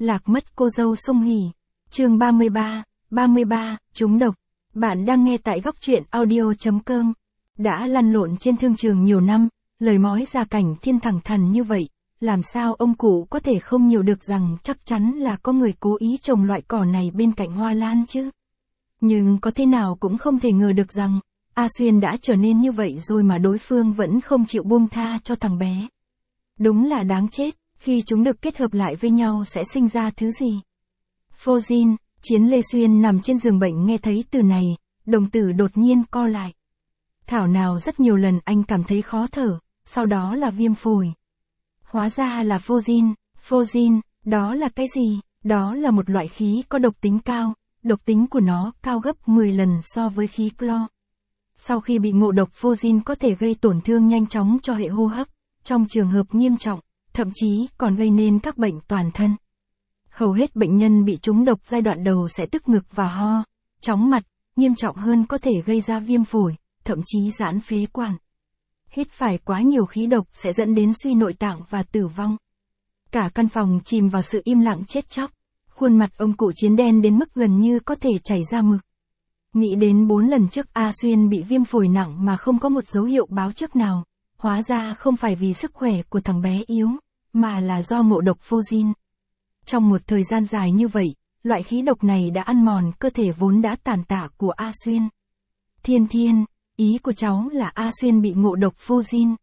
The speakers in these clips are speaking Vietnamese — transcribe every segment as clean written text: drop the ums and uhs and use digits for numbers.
Lạc mất cô dâu Sung Hỉ. Chương 33, trúng độc. Bạn đang nghe tại góc truyện audio.com. Đã lăn lộn trên thương trường nhiều năm, lời mói gia cảnh thiên thẳng thắn như vậy, làm sao ông cụ có thể không hiểu được rằng chắc chắn là có người cố ý trồng loại cỏ này bên cạnh hoa lan chứ. Nhưng có thế nào cũng không thể ngờ được rằng, A Xuyên đã trở nên như vậy rồi mà đối phương vẫn không chịu buông tha cho thằng bé. Đúng là đáng chết, khi chúng được kết hợp lại với nhau sẽ sinh ra thứ gì? Phô Jin, Chiến Lê Xuyên nằm trên giường bệnh nghe thấy từ này, đồng tử đột nhiên co lại. Thảo nào rất nhiều lần anh cảm thấy khó thở, sau đó là viêm phổi. Hóa ra là Phô Jin, đó là cái gì? Đó là một loại khí có độc tính cao, độc tính của nó cao gấp 10 lần so với khí clo. Sau khi bị ngộ độc Phô Jin có thể gây tổn thương nhanh chóng cho hệ hô hấp, trong trường hợp nghiêm trọng, thậm chí còn gây nên các bệnh toàn thân. Hầu hết bệnh nhân bị trúng độc giai đoạn đầu sẽ tức ngực và ho, chóng mặt, nghiêm trọng hơn có thể gây ra viêm phổi, thậm chí giãn phế quản. Hít phải quá nhiều khí độc sẽ dẫn đến suy nội tạng và tử vong. Cả căn phòng chìm vào sự im lặng chết chóc, khuôn mặt ông cụ Chiến đen đến mức gần như có thể chảy ra mực. Nghĩ đến 4 lần trước A Xuyên bị viêm phổi nặng mà không có một dấu hiệu báo trước nào, hóa ra không phải vì sức khỏe của thằng bé yếu, mà là do ngộ độc Phô Jin. Trong một thời gian dài như vậy, loại khí độc này đã ăn mòn cơ thể vốn đã tàn tạ của A Xuyên. Thiên, ý của cháu là A Xuyên bị ngộ độc Phô Jin.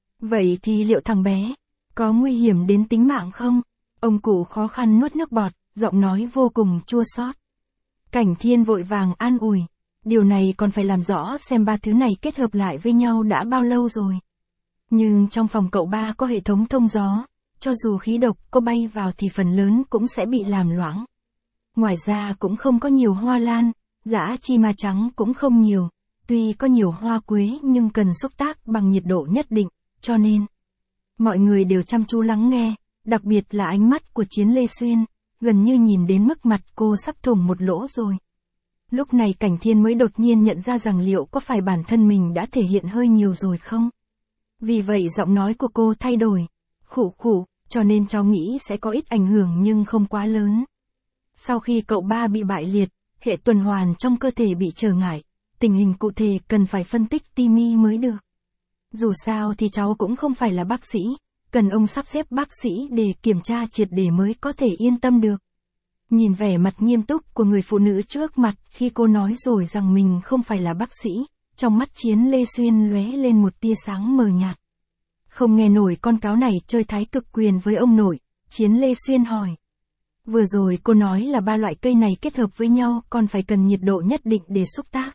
Vậy thì liệu thằng bé có nguy hiểm đến tính mạng không? Ông cụ khó khăn nuốt nước bọt, giọng nói vô cùng chua xót. Cảnh Thiên vội vàng an ủi, điều này còn phải làm rõ xem ba thứ này kết hợp lại với nhau đã bao lâu rồi. Nhưng trong phòng cậu ba có hệ thống thông gió, cho dù khí độc có bay vào thì phần lớn cũng sẽ bị làm loãng. Ngoài ra cũng không có nhiều hoa lan, dã chi ma trắng cũng không nhiều, tuy có nhiều hoa quế nhưng cần xúc tác bằng nhiệt độ nhất định, cho nên mọi người đều chăm chú lắng nghe, đặc biệt là ánh mắt của Chiến Lê Xuyên, gần như nhìn đến mức mặt cô sắp thủng một lỗ rồi. Lúc này Cảnh Thiên mới đột nhiên nhận ra rằng liệu có phải bản thân mình đã thể hiện hơi nhiều rồi không? Vì vậy giọng nói của cô thay đổi. Khụ, cho nên cháu nghĩ sẽ có ít ảnh hưởng nhưng không quá lớn. Sau khi cậu ba bị bại liệt, hệ tuần hoàn trong cơ thể bị trở ngại, tình hình cụ thể cần phải phân tích tỉ mới được. Dù sao thì cháu cũng không phải là bác sĩ, cần ông sắp xếp bác sĩ để kiểm tra triệt để mới có thể yên tâm được. Nhìn vẻ mặt nghiêm túc của người phụ nữ trước mặt khi cô nói rồi rằng mình không phải là bác sĩ, trong mắt Chiến Lê Xuyên lóe lên một tia sáng mờ nhạt. Không nghe nổi con cáo này chơi thái cực quyền với ông nội, Chiến Lê Xuyên hỏi. Vừa rồi cô nói là ba loại cây này kết hợp với nhau còn phải cần nhiệt độ nhất định để xúc tác.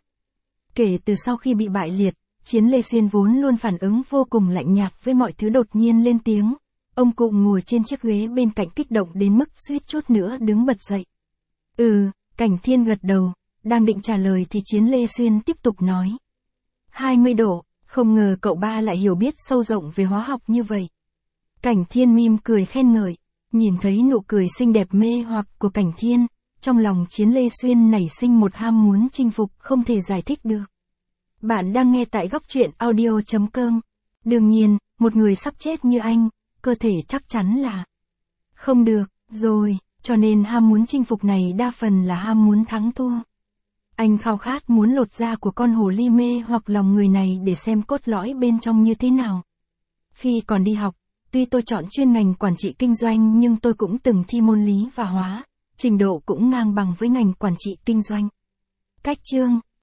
Kể từ sau khi bị bại liệt, Chiến Lê Xuyên vốn luôn phản ứng vô cùng lạnh nhạt với mọi thứ đột nhiên lên tiếng. Ông cụ ngồi trên chiếc ghế bên cạnh kích động đến mức suýt chút nữa đứng bật dậy. Cảnh Thiên gật đầu, đang định trả lời thì Chiến Lê Xuyên tiếp tục nói. 20 độ, không ngờ cậu ba lại hiểu biết sâu rộng về hóa học như vậy. Cảnh Thiên mỉm cười khen ngợi, nhìn thấy nụ cười xinh đẹp mê hoặc của Cảnh Thiên, trong lòng Chiến Lê Xuyên nảy sinh một ham muốn chinh phục không thể giải thích được. Bạn đang nghe tại góc truyện audio.com. Đương nhiên, một người sắp chết như anh, cơ thể chắc chắn là không được, rồi, cho nên ham muốn chinh phục này đa phần là ham muốn thắng thua. Anh khao khát muốn lột da của con hồ ly mê hoặc lòng người này để xem cốt lõi bên trong như thế nào. Khi còn đi học, tuy tôi chọn chuyên ngành quản trị kinh doanh nhưng tôi cũng từng thi môn lý và hóa, trình độ cũng ngang bằng với ngành quản trị kinh doanh. Cách chương